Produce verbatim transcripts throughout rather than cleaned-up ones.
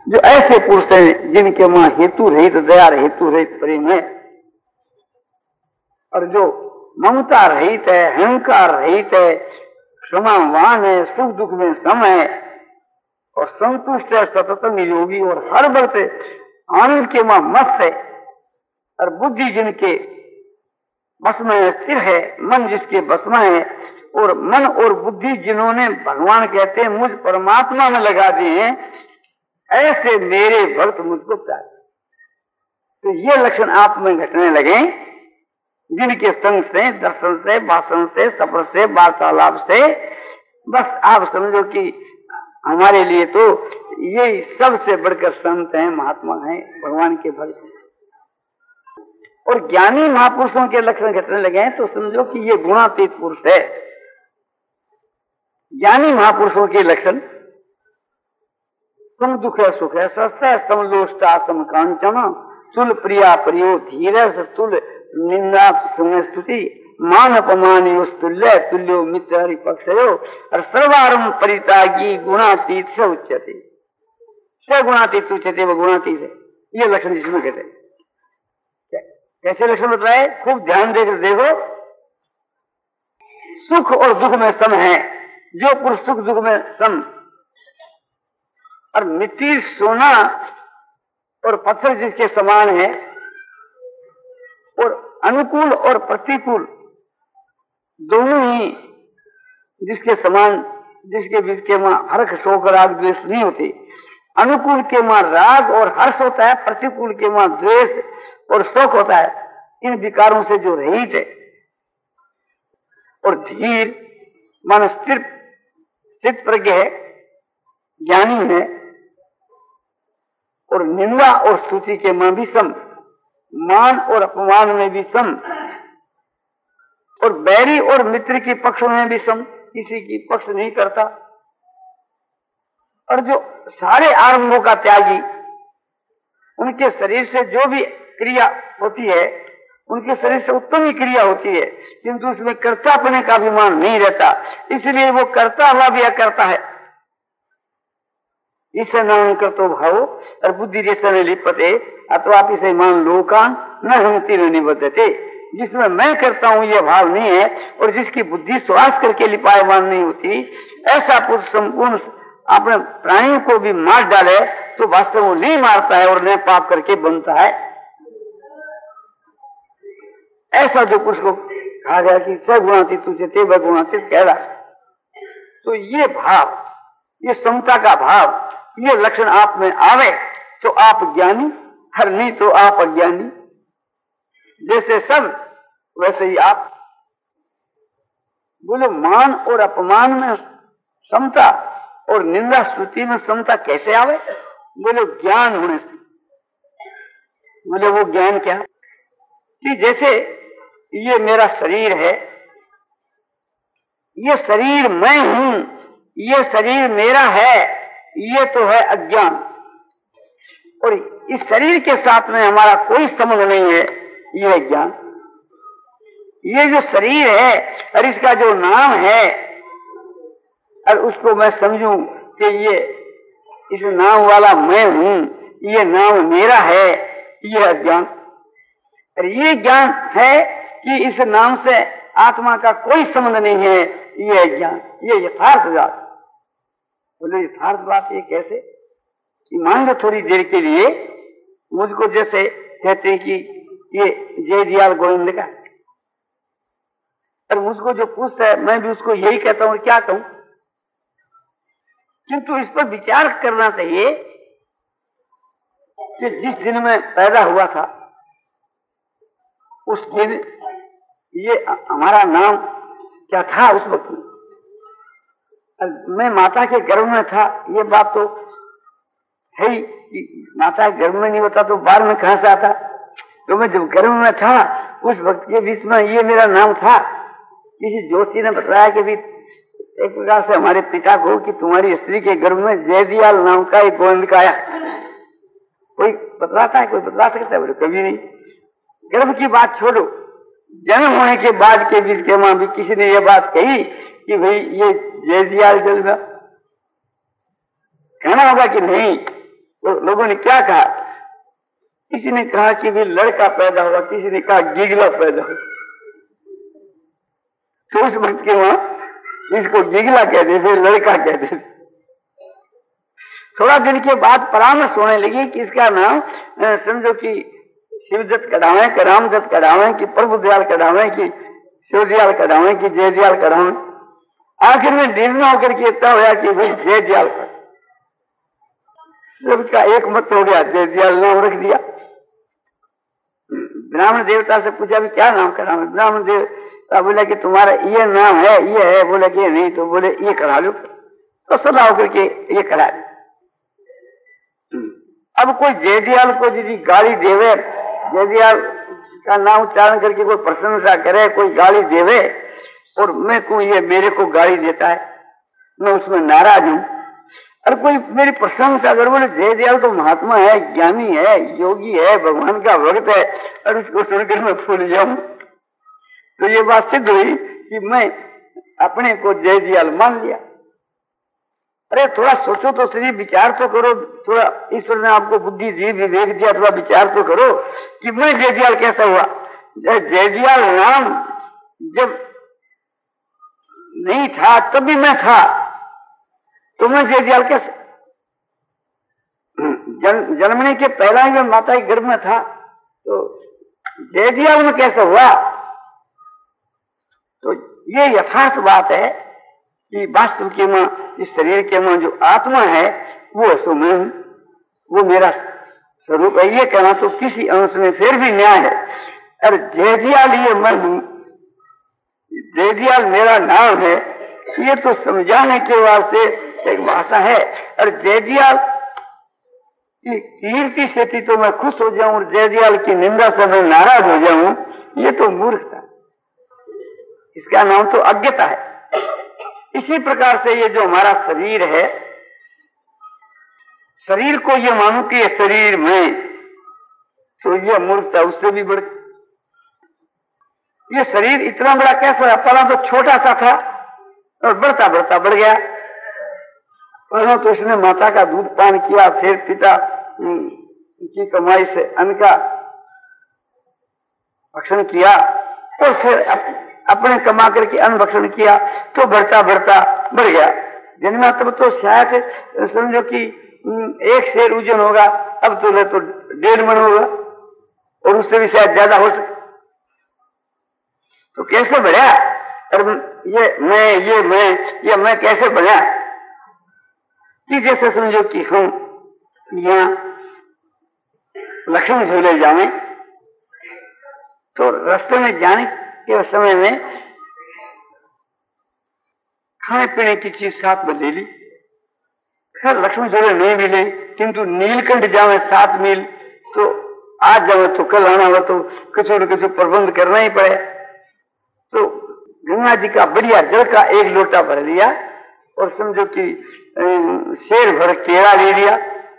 जो ऐसे पुरुष हैं जिनके वहां हेतु रहित दया हेतु रहित प्रेम है, और जो ममता रहित है, अहंकार रहित है, क्षमावान है, सुख दुख में सम है और संतुष्ट है, सतत निरोगी और हर वक्त आनंद के वहां मस्त है, और बुद्धि जिनके बस में स्थिर है, मन जिसके बस में है, और मन और बुद्धि जिन्होंने भगवान कहते हैं मुझ परमात्मा में लगा दिए हैं, ऐसे मेरे भक्त मुझको प्यार। तो ये लक्षण आप में घटने लगे, जिनके संग से, दर्शन से, भाषण से, सफर से, वार्तालाप से, बस आप समझो कि हमारे लिए तो ये सबसे बढ़कर संत हैं, महात्मा हैं, भगवान के भक्त। और ज्ञानी महापुरुषों के लक्षण घटने लगे हैं तो समझो कि ये गुणातीत पुरुष है। ज्ञानी महापुरुषों के लक्षण सम दुख है, सुख है, सस्ता है, समलोष्टा समकांचन, तुल प्रिया प्रियो धीरज, तुल निंदा स्तुति, मान अपमान तुल्य, तुल्यो मित्र हरिपक्षयो, और सर्वारंभ परितागी गुणातीत से उच्यते। से गुणातीत उच्यते, वो गुणातीत है। ये लक्षण जिसमें कहते हैं। कैसे लक्षण बताए? खूब ध्यान देकर देखो। सुख और दुख में सम है, जो पुरुष सुख दुख में सम, और मिट्टी सोना और पत्थर जिसके समान है, और अनुकूल और प्रतिकूल दोनों ही जिसके समान, जिसके बीच के वहां हर्ष शोक राग द्वेष नहीं होती। अनुकूल के वहां राग और हर्ष होता है, प्रतिकूल के वहां द्वेष और शोक होता है, इन विकारों से जो रहित है। और धीर मन स्थिर चित्त प्रज्ञ है, ज्ञानी है, और निंदा और स्तुति के में भी सम, मान और अपमान में भी सम, और बैरी और मित्र की पक्ष में भी सम, किसी की पक्ष नहीं करता। और जो सारे आरंभों का त्यागी, उनके शरीर से जो भी क्रिया होती है, उनके शरीर से उत्तम ही क्रिया होती है, किंतु उसमें कर्तापने का अभिमान नहीं रहता, इसलिए वो करता हुआ भी अकर्ता है। इसे न करतो भाव और बुद्धि जैसे न लिपते अथवा इसे मान लोकान न हम तीन निबद्धते। जिसमें मैं करता हूं ये भाव नहीं है, और जिसकी बुद्धि श्वास करके लिपायमान नहीं होती, ऐसा पुरुष संपूर्ण अपने प्राणियों को भी मार डाले तो वास्तव में नहीं मारता है और न पाप करके बनता है। ऐसा जो पुरुष को कहा गया कि सगुणातीत तुझे वगुणातीत कह रहा, तो ये भाव, ये समता का भाव, ये लक्षण आप में आवे तो आप ज्ञानी, हर नहीं तो आप अज्ञानी। जैसे सब वैसे ही आप। बोलो मान और अपमान में समता और निंदा स्तुति में समता कैसे आवे? बोलो ज्ञान होने से। बोले वो ज्ञान क्या? कि जैसे ये मेरा शरीर है, ये शरीर मैं हूं, ये शरीर मेरा है, ये तो है अज्ञान। और इस शरीर के साथ में हमारा कोई संबंध नहीं है, ये है ज्ञान। ये जो शरीर है और इसका जो नाम है, और उसको मैं समझूं कि ये इस नाम वाला मैं हूं, ये नाम मेरा है, ये अज्ञान। और ये ज्ञान है कि इस नाम से आत्मा का कोई संबंध नहीं है, ये ज्ञान, ये यथार्थ बात। बोले यथार्थ बात ये कैसे? कि मान लो थोड़ी देर के लिए मुझको जैसे कहते हैं कि ये जय दियाल गोविंद का, और मुझको जो पूछता है मैं भी उसको यही कहता हूं, क्या कहूं? किंतु इस पर विचार करना चाहिए कि जिस दिन मैं पैदा हुआ था उस दिन ये हमारा नाम क्या था उस वक्त में? मैं माता के गर्भ में था, ये बात तो है ही कि माता के गर्भ में नहीं होता तो बाहर में कहां से आता? तो मैं जब गर्भ में था उस वक्त के बीच में ये मेरा नाम था। किसी जोशी ने बताया कि भी एक प्रकार से हमारे पिता को कि तुम्हारी स्त्री के गर्भ में जयदियाल नाम का एक गोविंद का आया। कोई बतलाता है? कोई बतला सकता है? बोले कभी नहीं। गर्भ की बात छोड़ो, जन्म होने के बाद के बीच के मां भी किसी ने ये बात कही कि भाई ये जयदियाल जल कहना होगा कि नहीं, तो लोगों ने क्या कहा, किसी ने कहा कि भी लड़का पैदा हुआ, किसी ने कहा गिगला पैदा हुआ। तो उस वक्त के वहां इसको गिगला कहते थे, लड़का कहते थे। थोड़ा दिन के बाद परामर्श होने लगी कि इसका नाम समझो कि शिवदत्त कढ़ावे, कि रामदत्त कढ़ावे, कि प्रभुदयाल कढ़ावे, कि शिवदयाल कढ़ावे, कि जयदयाल कढ़ावे। आखिर में निर्णय होकर के इतना होया कि भाई जयदयाल, सबका एक मत हो गया, जयदयाल नाम रख दिया। ब्राह्मण देवता से पूछा भी क्या नाम करावे, ब्राह्मण देवता बोला कि तुम्हारा ये नाम है, ये है, बोले कि नहीं, तो बोले ये करा लो। तो सलाह होकर के ये करा दी। अब कोई जयदयाल को यदि गाली देवे, जयदयाल का नाम उच्चारण करके कोई प्रशंसा करे, कोई गाली देवे, और मैं कोई ये मेरे को गाली देता है, मैं उसमें नाराज हूं। और कोई मेरी प्रशंसा अगर बोले जयदयाल तो महात्मा है, ज्ञानी है, योगी है, भगवान का भक्त है, और उसको सुनकर मैं फूल जाऊं, तो ये बात सिद्ध हुई कि मैं अपने को जयदयाल मान लिया। अरे थोड़ा सोचो तो सही, विचार तो करो, थोड़ा ईश्वर ने आपको बुद्धि दी, विवेक दिया, थोड़ा विचार तो करो कि मैं जयदयाल कैसा हुआ। जयदयाल नाम जब नहीं था तभी मैं था, तो मैं जयदयाल कैसे, जन, जन्मने के पहला ही मैं माता के गर्भ में था, तो जयदयाल में कैसे हुआ। तो ये यथार्थ बात है कि वास्तव के में इस शरीर के में जो आत्मा है वो सो मैं, वो मेरा स्वरूप है। ये कहना तो किसी अंश में फिर भी न्याय है। और जयदयाल ये मैं हूं, जयदयाल मेरा नाम है, ये तो समझाने के वास्ते एक भाषा है। और जयदयाल की कीर्ति से तो मैं खुश हो जाऊं और जयदयाल की निंदा से मैं नाराज हो जाऊं, ये तो मूर्खता, इसका नाम तो अज्ञता है। इसी प्रकार से ये जो हमारा शरीर है, शरीर को ये मानो कि ये शरीर में, तो ये मूर्खता उससे भी बढ़। ये शरीर इतना बड़ा कैसा है, पहला तो छोटा सा था और बढ़ता बढ़ता बढ़ गया। पहले तो इसने माता का दूध पान किया, फिर पिता की कमाई से अन्न का भक्षण किया, और फिर अपने कमा करके अन्न भक्षण किया, तो बढ़ता बढ़ता बढ़ गया। जन्मा तब तो शायद समझो कि एक शेर वजन होगा, अब तो न तो डेढ़ मन होगा, और उससे भी शायद ज्यादा हो सके। तो कैसे बढ़ा, और ये मैं ये मैं ये मैं कैसे बढ़ा कि जैसे समझो कि हम यहाँ लक्ष्मण झूले जाए, तो रास्ते में जाने के समय में खाने पीने की चीज साथ में ले ली। खैर लक्ष्मण झूले नहीं मिले, किंतु नीलकंठ जावे सात मील, तो आज जावे तो कल आना हो, तो कुछ न कुछ प्रबंध करना ही पड़े। तो गंगा जी का बढ़िया जल का एक लोटा भर लिया, और समझो कि शेर भर केला ले लिया,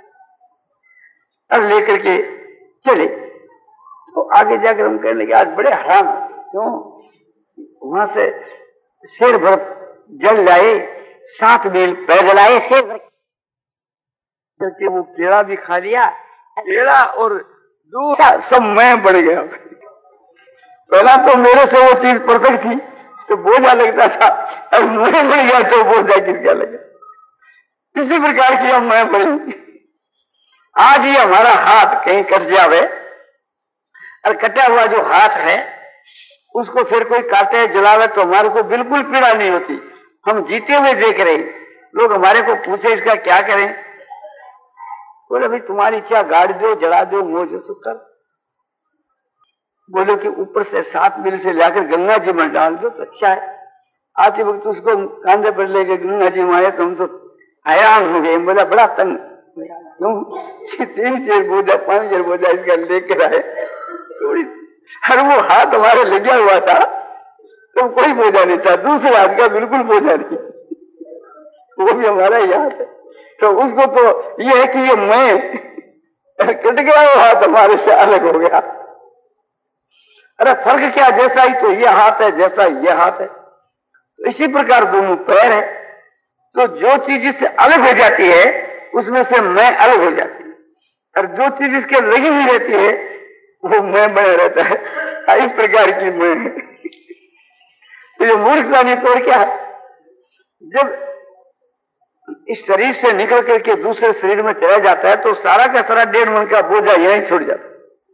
और लेकर के चले। तो आगे जाकर हम कहने लगे आज बड़े हराम, क्यों, वहां से शेर भर जल लाए, सात मील पैदल आए, शेर भर के वो केला भी खा लिया, केला और दूसरा सब मैं बढ़ गया। पहला तो मेरे से वो चीज परफेक्ट थी तो बोझा लगता था, अब मैं बढ़ गया तो बोझा किसका लगा। इसी प्रकार की हम मैं बढ़ी। आज ये हमारा हाथ कहीं कट जावे, और कटा हुआ जो हाथ है उसको फिर कोई काटे जलावे तो हमारे को बिल्कुल पीड़ा नहीं होती। हम जीते हुए देख रहे, लोग हमारे को पूछे इसका क्या करें, बोले भाई तुम्हारी इच्छा, गाड़ दो, जला दो, मोज सुख कर। बोले कि ऊपर से सात मील से लाकर गंगा जी में डाल दो तो अच्छा है। आते वक्त उसको कांधे पर लेके गंगा जी में आए तो हम तो हैरान हो गए। बोला बड़ा तंग, क्यों, तीन चार बोझा पांच चार बोझा इसका लेकर आए, थोड़ी हर वो हाथ हमारे लगा हुआ था तो कोई बोझा नहीं था, दूसरे हाथ का बिल्कुल बोझा नहीं, वो भी हमारा ही हाथ है। तो उसको तो ये है कि ये मैं कट गया, वो हाथ हमारे से अलग हो गया। अरे फर्क क्या, जैसा ही तो ये हाथ है जैसा ये हाथ है, तो इसी प्रकार दोनों पैर है। तो जो चीज इससे अलग हो जाती है उसमें से मैं अलग हो जाती है। और जो चीज इसके लगी हुई रहती है वो मैं बने रहता है। इस प्रकार की मैं है। तो ये मूर्खता नहीं तो क्या है? जब इस शरीर से निकल करके दूसरे शरीर में चला जाता है तो सारा का सारा डेढ़ मन का बोझा यहीं छूट जाता।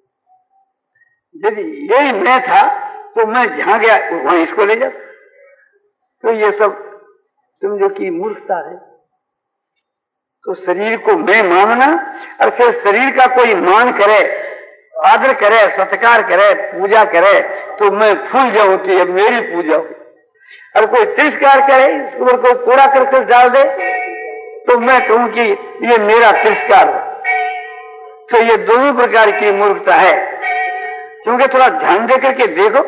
यदि यही मैं था तो मैं जहां गया वहां इसको ले जाता। तो ये सब समझो कि मूर्खता है। तो शरीर को मैं मानना और फिर शरीर का कोई मान करे, आदर करे, सत्कार करे, पूजा करे तो मैं भूल जाऊं कि अब मेरी पूजा हो। और कोई तिरस्कार करे, इसके ऊपर कोई कूड़ा करकट डाल दे तो मैं कहूं कि ये मेरा तिरस्कार हो। तो ये दोनों प्रकार की मूर्खता है। क्योंकि थोड़ा ध्यान दे करके देखो,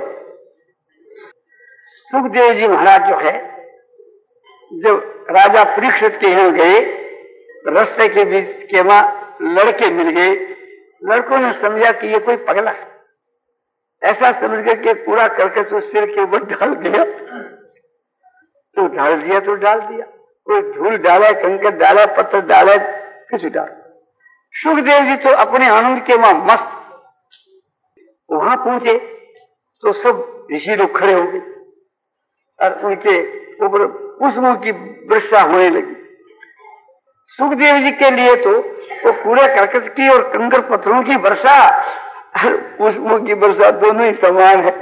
सुखदेव जी महाराज जो है जब राजा परीक्षित के यहां गए, रास्ते के बीच के वहां लड़के मिल गए। लड़कों ने समझा कि ये कोई पगला है, ऐसा समझ कर के पूरा करके तो सिर के ऊपर डाल दिया। तो डाल दिया तो डाल दिया, कोई धूल डाले, कंकड़ डाले, पत्थर डाले, किसी डाल। सुखदेव जी तो अपने आनंद के वहां मस्त। वहां पहुंचे तो सब ऋषि लोग खड़े हो गए और उनके ऊपर पुष्पों की वर्षा होने लगी। सुखदेव जी के लिए तो वो पूरे करकट की और कंकड़ पत्थरों की वर्षा और पुष्पों की वर्षा दोनों ही समान है।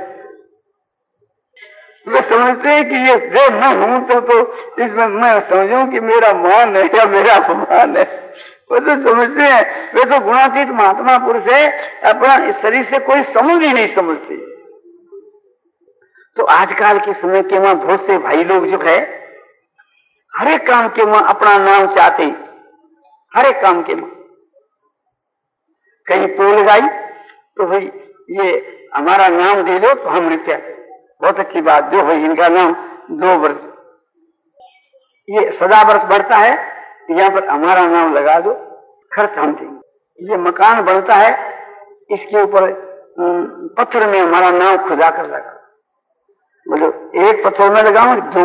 वे समझते हैं कि ये जो मैं हूं तो, तो इसमें मैं समझूं कि मेरा मान है या मेरा अपमान है। वो तो समझते हैं, वे तो गुणातीत महात्मा पुरुष है, अपना इस शरीर से कोई संबंध ही नहीं समझते। तो आजकल के समय के वहां बहुत से भाई लोग जो है हर एक काम के वहां अपना नाम चाहते, हर एक काम के वहां कहीं पोल लगाई तो भाई ये हमारा नाम दे दो तो हम रुपया, बहुत अच्छी बात, जो भाई इनका नाम दो वर्ष, ये सदा वर्ष बढ़ता है, यहाँ पर हमारा नाम लगा दो, खर्च हम देंगे। ये मकान बनता है, इसके ऊपर पत्थर में हमारा नाम खुदा कर लगा, बोलो एक पत्थर में लगाऊं दो।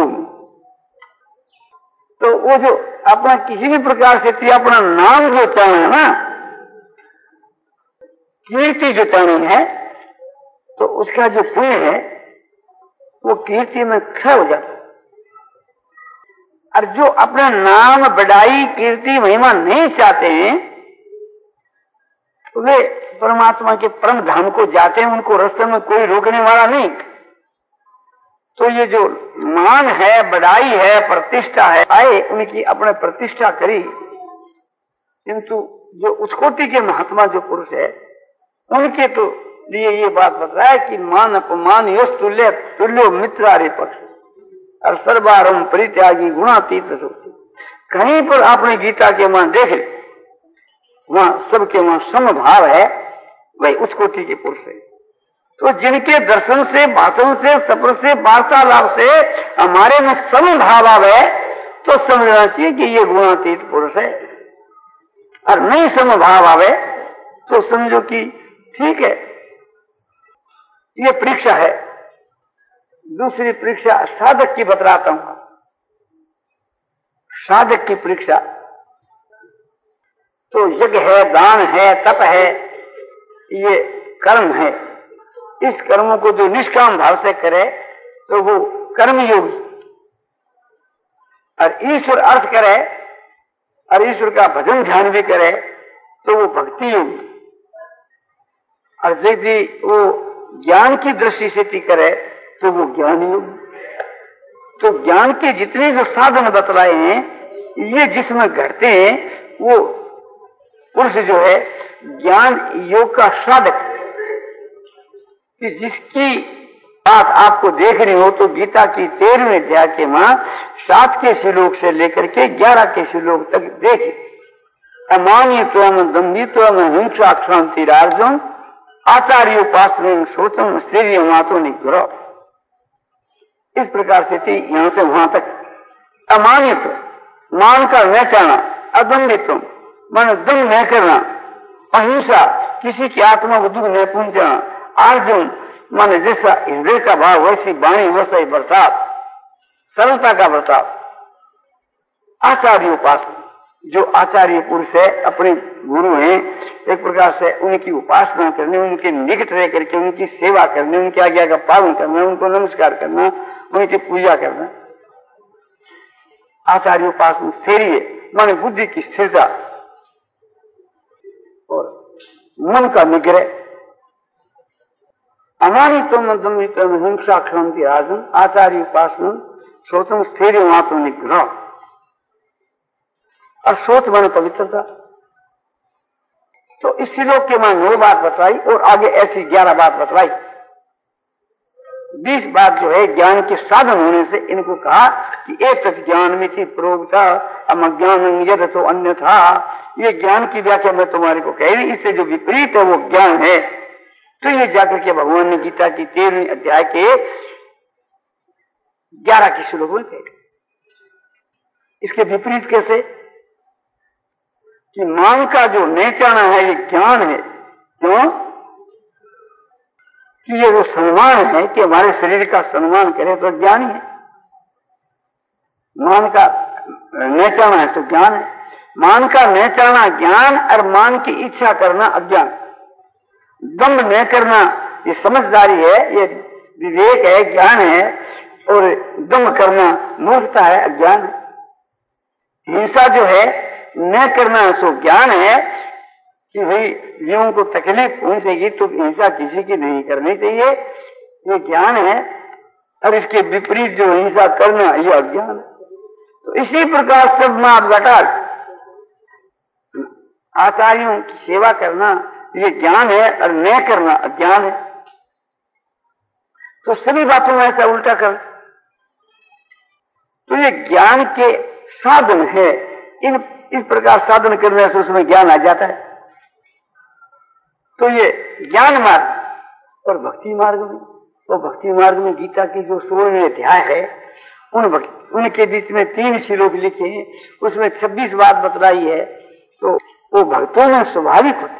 तो वो जो अपना किसी भी प्रकार से अपना नाम जो चाहना है ना, कीर्ति जो चाहनी है, तो उसका जो पुण्य है वो कीर्ति में क्षय हो जाता है। और जो अपना नाम, बड़ाई, कीर्ति, महिमा नहीं चाहते हैं वे परमात्मा के परम धाम को जाते हैं, उनको रास्ते में कोई रोकने वाला नहीं। तो ये जो मान है, बड़ाई है, प्रतिष्ठा है, आए उनकी अपने प्रतिष्ठा करी, किंतु जो उस कोटि के महात्मा जो पुरुष है उनके तो लिए ये बात बता है कि मान अपमान यश तुल्य तुल्यो मित्रारे पक्ष और सर्वारम परित्यागी गुणातीत सोचते। कहीं पर आपने गीता के वहां देखे, वहां सबके वहां समभाव है, वही उस कोटि के पुरुष है। तो जिनके दर्शन से, भाषण से, सफर से, वार्तालाप से हमारे में समभाव आवे तो समझना चाहिए कि ये गुणातीत पुरुष है। और नहीं समभाव आवे तो समझो कि ठीक है, ये परीक्षा है। दूसरी परीक्षा साधक की बतलाता हूं। साधक की परीक्षा तो यज्ञ है, दान है, तप है, ये कर्म है। इस कर्मों को जो निष्काम भाव से करे तो वो कर्मयोगी, और ईश्वर अर्थ करे और ईश्वर का भजन ध्यान भी करे तो वो भक्ति योगी। और यदि वो ज्ञान की दृष्टि से करे तो वो ज्ञान योगी। तो ज्ञान के जितने जो साधन बतलाए हैं ये जिसमें घटते हैं वो पुरुष जो है ज्ञान योग का साधक, कि जिसकी बात आपको देखनी हो तो गीता की तेरहवें अध्याय के मां सात के श्लोक से लेकर के ग्यारह के श्लोक तक देखे। अमानित्वम, दंभित्वम, हिंसा, क्षांति, राजम, आचार्य उपासन, सोचम, स्त्री मातो निग्रह। इस प्रकार से थी यहां से वहां तक। अमानित्व, मान कर न करना, अदंभित्व मन दंग न करना, अहिंसा, किसी की आत्मा को दुख न पहुंचाना, अर्जुन माने जैसा हृदय का भाव वैसी वाणी वैसा ही बर्ताव, सरलता का बर्ताव। आचार्य उपासन, जो आचार्य पुरुष है, अपने गुरु हैं, प्रकार से उनकी उपासना करने, उनके निकट रह करके उनकी सेवा करने, उनकी आज्ञा का पालन करना, उनको नमस्कार करना, उनकी पूजा करना। आचार्य उपासना स्थैर्य माने बुद्धि की स्थिरता और मन का निग्रह। अमानित्वम दम्भित्वम हिंसा क्रांति राजन आचार्य उपासना श्रोतम स्थैर्य मातो निग्रह। और श्रोत माने पवित्रता। तो इस श्लोक के मां नौ बात बतलाई और आगे ऐसी ग्यारह बात बतलाई। बीस बात जो है ज्ञान के साधन होने से इनको कहा कि एक ज्ञान में थी प्रोक्ता अज्ञान यद तो अन्य था। ये ज्ञान की व्याख्या मैं तुम्हारे को कह रही, इससे जो विपरीत है वो ज्ञान है। तो ये जाकर के भगवान ने गीता की तेरहवीं अध्याय के ग्यारह की श्लोक में कहे। इसके विपरीत कैसे कि मान का जो नेचाना है ये ज्ञान है। क्यों कि ये जो सम्मान है कि हमारे शरीर का सम्मान करे तो ज्ञान ही है। मान का नेचाना है तो ज्ञान है। मान का नेचाना ज्ञान और मान की इच्छा करना अज्ञान। दम्भ न करना ये समझदारी है, ये विवेक है, ज्ञान है। और दम्भ करना मूर्खता है, अज्ञान है। हिंसा जो है न करना सो ज्ञान है कि भाई जीवों को तकलीफ पहुंचेगी तो हिंसा किसी की नहीं करनी चाहिए, ये ज्ञान है। और इसके विपरीत जो हिंसा करना ये अज्ञान है। तो इसी प्रकार सब माप घटाल आचार्यों की सेवा करना ये ज्ञान है और न करना अज्ञान है। तो सभी बातों में ऐसा उल्टा कर, तो ये ज्ञान के साधन है। इन इस प्रकार साधन करने से उसमें ज्ञान आ जाता है। तो ये ज्ञान मार्ग और भक्ति मार्ग में, तो भक्ति मार्ग में गीता की जो सोलहवें अध्याय है उन उनके बीच में तीन श्लोक लिखे हैं, उसमें छब्बीस बात बतलाई है। तो वो भक्तों में स्वाभाविक होती,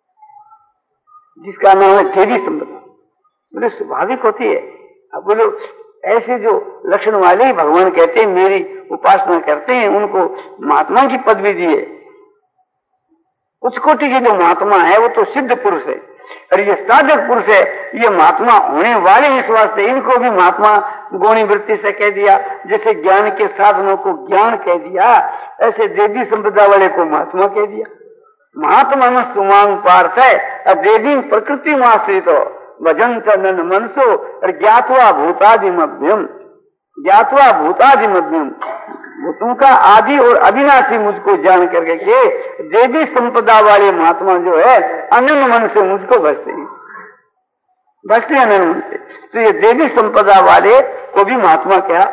जिसका नाम है देवी संपदा, बोले स्वाभाविक होती है। अब बोलो ऐसे जो लक्षण वाले ही भगवान कहते हैं मेरी उपासना करते हैं, उनको महात्मा की पदवी दी है। उच्च कोटि के जो महात्मा है वो तो सिद्ध पुरुष है और ये साधक पुरुष है, ये महात्मा होने वाले इस वास्ते इनको भी महात्मा गौणी वृत्ति से कह दिया। जैसे ज्ञान के साधनों को ज्ञान कह दिया, ऐसे देवी संपदा वाले को महात्मा कह दिया। महात्मा में सुमांग पार्थ है और देवी प्रकृति में आश्रित हो भजंत नन मनसो और ज्ञातवा भूतादि मध्यम ज्ञातवा भूतादि मध्यम भूतों का आदि और अविनाशी मुझको जान करके के देवी संपदा वाले महात्मा जो है अनन्य मन से मुझको भजते हैं, भजते अनन्य मन से। तो ये देवी संपदा वाले को भी महात्मा कहा।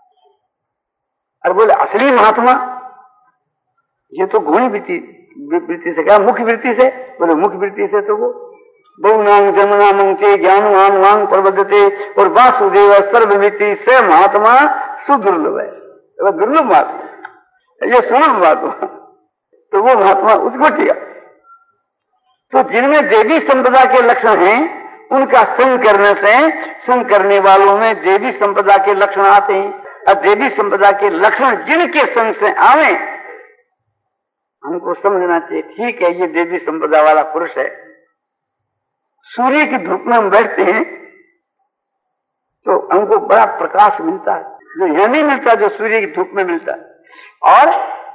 और बोले असली महात्मा ये तो गुणी वृत्ति वृत्ति से क्या, मुख्य वृत्ति से, बोले मुख्य वृत्ति से तो वो बहुनाम जन्मनामं चे ज्ञानवान वांग प्रबद्धते और वासुदेव सर्वमिति से महात्मा सुदुर्लभ है, वो दुर्लभ महात्मा, ये सुलभ महात्मा। तो वो महात्मा उसको किया। तो जिनमें देवी संपदा के लक्षण हैं उनका संग करने से संग करने वालों में देवी संपदा के लक्षण आते हैं। और देवी संपदा के लक्षण जिनके संग से आवे हमको समझना चाहिए, ठीक है ये देवी संपदा वाला पुरुष है। सूर्य की धूप में हम बैठते हैं तो हमको बड़ा प्रकाश मिलता है, जो यह नहीं मिलता जो सूर्य की धूप में मिलता है। और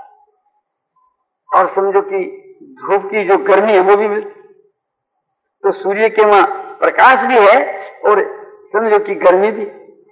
और समझो कि धूप की जो गर्मी है वो भी मिलती, तो सूर्य के वहां प्रकाश भी है और समझो कि गर्मी भी।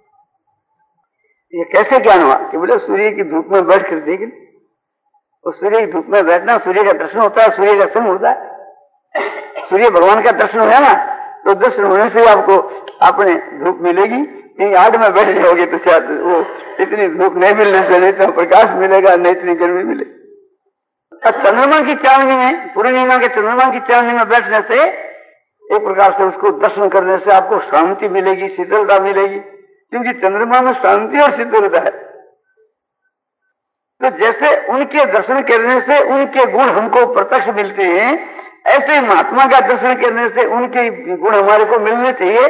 ये कैसे ज्ञान हुआ कि बोले सूर्य की धूप में बैठ कर देख, और सूर्य की धूप में बैठना सूर्य का दर्शन होता है, सूर्य का संग होता है। सूर्य भगवान का दर्शन है ना, तो दर्शन होने से आपको अपने धूप मिलेगी। कहीं आड़ में बैठ जाओगे तो शायद वो इतनी धूप नहीं मिलने से नहीं इतना प्रकाश मिलेगा, नहीं इतनी गर्मी मिलेगी। चंद्रमा की चांदनी में, पूर्णिमा के चंद्रमा की चांदनी में बैठने से एक प्रकार से उसको दर्शन करने से आपको शांति मिलेगी, शीतलता मिलेगी, क्योंकि चंद्रमा में शांति और शीतलता है। तो जैसे उनके दर्शन करने से उनके गुण हमको प्रत्यक्ष मिलते हैं, ऐसे महात्मा का दर्शन करने से उनके गुण हमारे को मिलने चाहिए।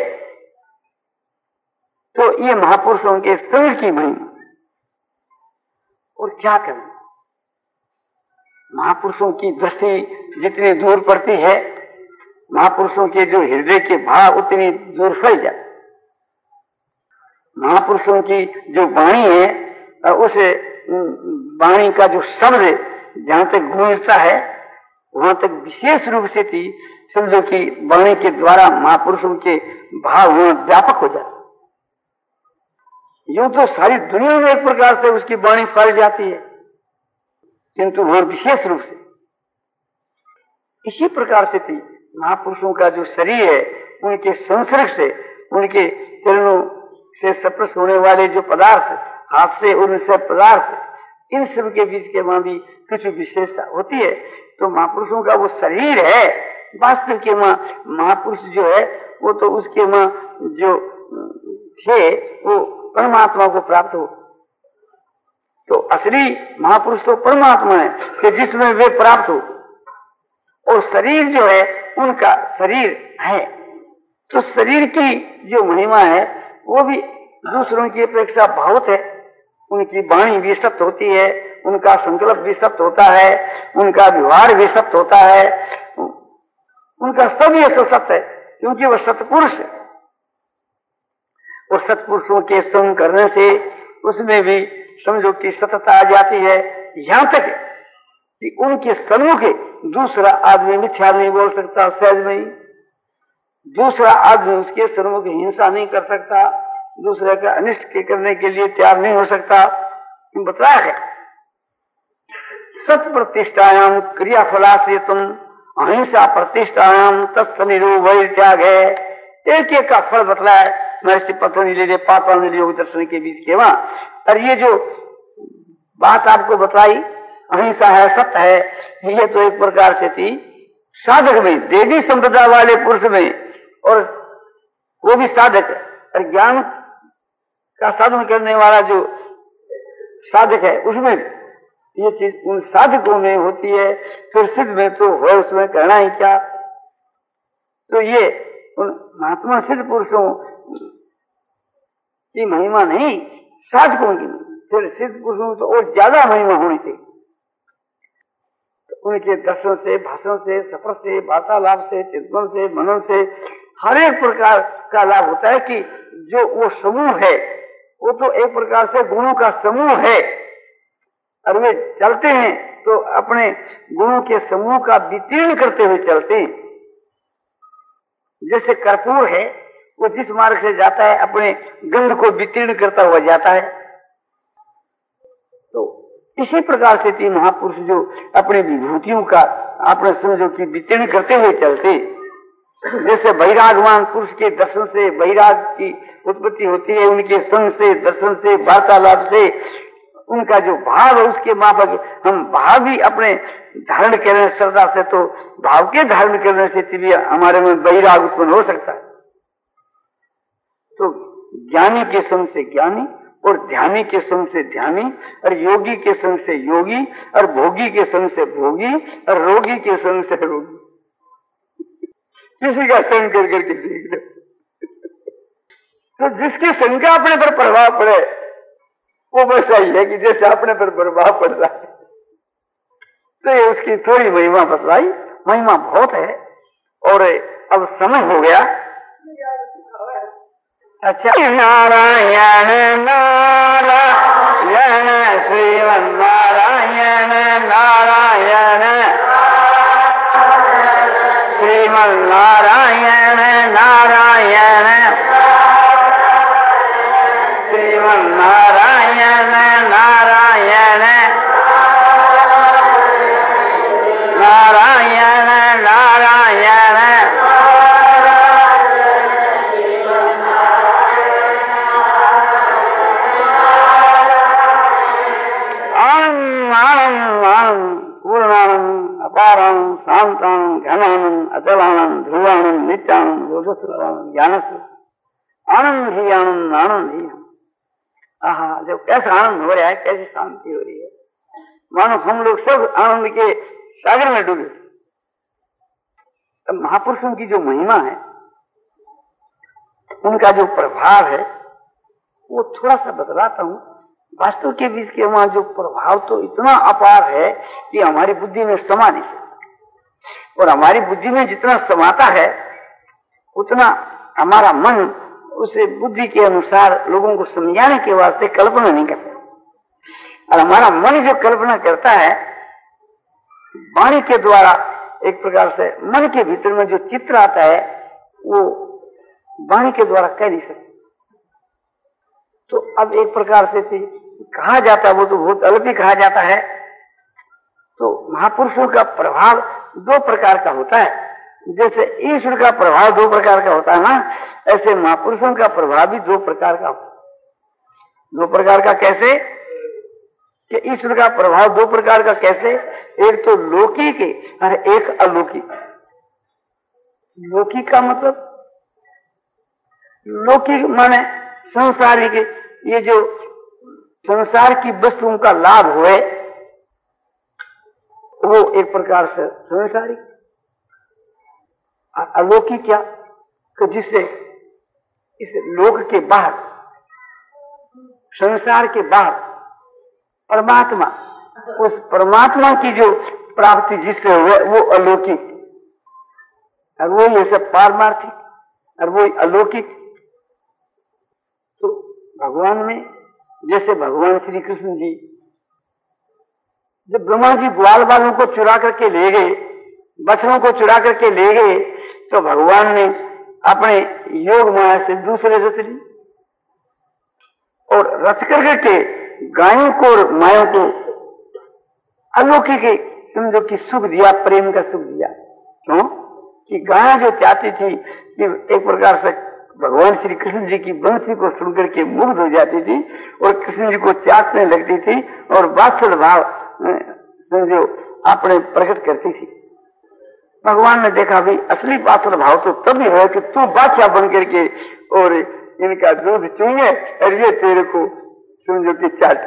तो ये महापुरुषों के संग की महिमा। और क्या करें, महापुरुषों की दृष्टि जितनी दूर पड़ती है, महापुरुषों के जो हृदय के भाव उतनी दूर फैल जाए। महापुरुषों की जो वाणी है, उस वाणी का जो शब्द जहां तक गूंजता है वहां तक विशेष रूप से थी समझो कि वाणी के द्वारा महापुरुषों के भाव वहां व्यापक हो जाते। यूं तो सारी दुनिया में एक प्रकार से उसकी वाणी फैल जाती है, किंतु वहां विशेष रूप से इसी प्रकार से थी महापुरुषों का जो शरीर है, उनके संसर्ग से, उनके चरणों से स्पर्श होने वाले जो पदार्थ, हाथ से उनसे पदार्थ, इन सब के बीच के वहां भी कुछ विशेषता होती है। तो महापुरुषों का वो शरीर है, वास्तव के मां महापुरुष जो है वो तो उसके मां जो थे वो परमात्मा को प्राप्त हो। तो असली महापुरुष तो परमात्मा है कि जिसमें वे प्राप्त हो, और शरीर जो है उनका शरीर है। तो शरीर की जो महिमा है वो भी दूसरों की अपेक्षा बहुत है। उनकी वाणी भी सत्य होती है, उनका संकल्प भी सत्य होता है, उनका व्यवहार भी सत्य होता है, उनका सब ये सत्य है, क्योंकि वह सत्पुरुष है। और सत्पुरुषों के संग करने से उसमें भी समझो कि सत्यता आ जाती है। यहां तक कि उनके सम्मुख दूसरा आदमी मिथ्या नहीं बोल सकता, सहज नहीं। दूसरा आदमी उसके सम्मुख हिंसा नहीं कर सकता, दूसरे का अनिष्ट के करने के लिए तैयार नहीं हो सकता। बताया है सत प्रतिष्ठायाम क्रिया फलासे तुम अहिंसा प्रतिष्ठायाम तत्सनिरो वैर त्याग है। एक एक का फल बतलाया महर्षि पतंजलि ने पातंजलि योग दर्शन के बीच के वहां। और ये जो बात आपको बताई अहिंसा है, सत्य है, ये तो एक प्रकार से थी साधक में, देवी संप्रदाय वाले पुरुष में, और वो भी साधक है। और ज्ञान का साधन करने वाला जो साधक है उसमें ये चीज उन साधकों में होती है। फिर सिद्ध में तो हो, उसमें कहना ही क्या। तो ये उन महात्मा सिद्ध पुरुषों की महिमा नहीं, साधकों की। फिर सिद्ध पुरुषों तो और ज्यादा महिमा होनी चाहिए। तो उनके दर्शन से, भाषण से, सफर से, वार्तालाप से, चिंतन से, मनन से हर एक प्रकार का लाभ होता है कि जो वो समूह है वो तो एक प्रकार से गुणों का समूह है, और वे चलते हैं तो अपने गुणों के समूह का वितीर्ण करते हुए चलते हैं। जैसे कर्पूर है, वो जिस मार्ग से जाता है अपने गंध को वितीर्ण करता हुआ जाता है। तो इसी प्रकार से तीन महापुरुष जो अपने विभूतियों का अपने समझो की वितीर्ण करते हुए चलते। जैसे वैरागवान पुरुष के दर्शन से वैराग की उत्पत्ति होती है, उनके संग से, दर्शन से, वार्तालाप से, उनका जो भाव है उसके माफक हम भाव भी अपने धारण करने श्रद्धा से, तो भाव के धारण करने से भी हमारे में वैराग उत्पन्न हो सकता है। तो ज्ञानी के संग से ज्ञानी, और ध्यानी के संग से ध्यानी, और योगी के संग से योगी, और भोगी के संग से भोगी, और रोगी के संग से रोगी। किसी का संग कर करके देख लो। तो जिसकी शंका अपने पर प्रभाव पड़े वो वैसा ही है कि जैसे अपने पर प्रभाव पड़ रहा है। तो ये उसकी थोड़ी महिमा बतलाई, महिमा बहुत है। और अब समय हो गया। अच्छा, नारायण नारायण श्रीमन नारायण नारायण श्रीमन नारायण नारायण श्रीमन नारायण नारायण नारायण नारायण आनंद आनंद आनंद पूर्णानंद अपारानंद शांतानंद घनानंद अचलानंद ध्रुवानंद नित्यानंद बोधस्वरानंद ज्ञानस्व आनंद ही आनंद आनंद ही आनंद। आहा, जब कैसा आनंद हो रहा है, कैसी शांति हो रही है, मानो हम लोग सब आनंद के सागर में डूबे। अब महापुरुषों की जो महिमा है, उनका जो प्रभाव है, वो थोड़ा सा बतलाता हूं। वास्तु के बीच के वहां जो प्रभाव तो इतना अपार है कि हमारी बुद्धि में समा नहीं सकता। और हमारी बुद्धि में जितना समाता है उतना हमारा मन उसे बुद्धि के अनुसार लोगों को समझाने के वास्ते कल्पना नहीं करता। और हमारा मन जो कल्पना करता है वाणी के द्वारा, एक प्रकार से मन के भीतर में जो चित्र आता है वो वाणी के द्वारा कह नहीं सकते। तो अब एक प्रकार से कहा जाता है, वो तो बहुत अलग ही कहा जाता है। तो महापुरुषों का प्रभाव दो प्रकार का होता है। जैसे ईश्वर का प्रभाव दो प्रकार का होता है ना, ऐसे महापुरुषों का प्रभाव भी दो प्रकार का होता है। दो प्रकार का कैसे कि ईश्वर का प्रभाव दो प्रकार का कैसे, एक तो लौकिक और एक अलौकिक। लौकिक का मतलब, लौकिक माने संसारिक, ये जो संसार की वस्तुओं का लाभ हुए वो एक प्रकार से संसारिक। अलौकिक क्या कि जिससे इस लोक के बाहर, संसार के बाहर परमात्मा, उस परमात्मा की जो प्राप्ति जिससे हुए वो अलौकिक, और वो ये सब पारमार्थिक और वो अलौकिक। तो भगवान में जैसे भगवान श्री कृष्ण जी जब ब्रह्मा जी ग्वाल बालों को चुरा करके ले गए, बछड़ों को चुरा करके ले गए, तो भगवान ने अपने योग माया से दूसरे रच ली और रच करके गायों को और मायों को अलौकिक समझो कि सुख दिया, प्रेम का सुख दिया। क्यों कि गाय जो चाहती थी कि एक प्रकार से भगवान श्री कृष्ण जी की बंसी को सुनकर के मुग्ध हो जाती थी और कृष्ण जी को चाटने लगती थी और वात्सल भाव समझो अपने प्रकट करती थी। भगवान ने देखा भाई असली वात्सल भाव तो तभी है कि तू बादशाह बन करके और इनका दूध चाहिए और ये तेरे को समझो कि चाट।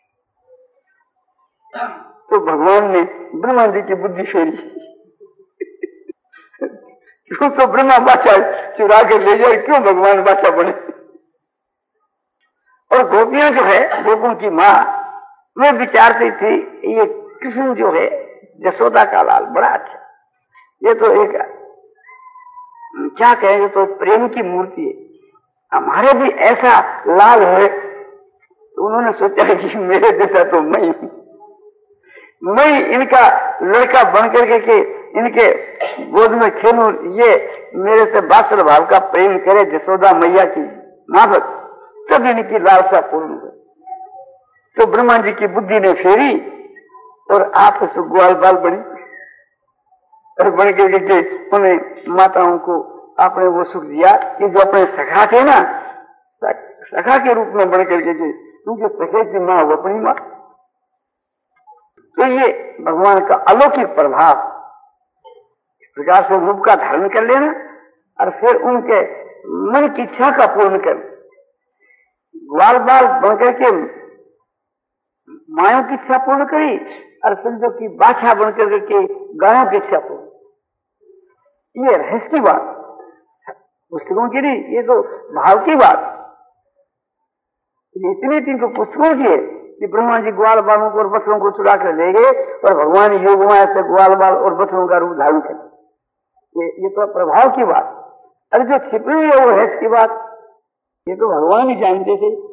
तो भगवान ने ब्रह्मा जी की बुद्धि फेरी, क्यों तो ब्रह्मा बादशाह चुरा के ले जाए, क्यों भगवान बादशाह बने। और गोपियां जो है, गोपों की माँ, वे विचारती थी ये कृष्ण जो है यशोदा का लाल बड़ा अच्छा, ये तो एक क्या कहेंगे तो प्रेम की मूर्ति है, हमारे भी ऐसा लाल है। तो उन्होंने सोचा कि मेरे जैसा तो मैं मैं इनका लड़का बन करके के इनके गोद में खेलूं, ये मेरे से वात्सल भाव का प्रेम करे यशोदा मैया की माफक, तब इनकी लालसा पूर्ण हो। तो ब्रह्मा जी की बुद्धि ने फेरी और आप ग्वाल बाल बनी और बन करके उन्हें माताओं को आपने वो सुख दिया कि जो अपने सखा थे ना, सखा के रूप में बन करके क्योंकि सखे की माँ वो अपनी माँ। तो ये भगवान का अलौकिक प्रभाव इस प्रकार से रूप का धारण कर लेना और फिर उनके मन की इच्छा का पूर्ण कर, ग्वाल बाल बनकर के मायों की इच्छा पूर्ण करी और समझो की बादशाह बनकर के गायों की इच्छा पूर्ण। ये रहस्य की बात पुस्तकों की नहीं, ये तो भाव की बात। इतनी तीन तो पुस्तकों की है कि ब्रह्मा जी ग्वाल बालों को और बछड़ों को चुरा कर ले गए और भगवान योग माया से ग्वाल बाल और बछड़ों का रूप धारण कर। ये, ये तो प्रभाव की बात। अरे जो छिपी हुई है वो रहस्य की बात, ये तो भगवान ही जानते थे।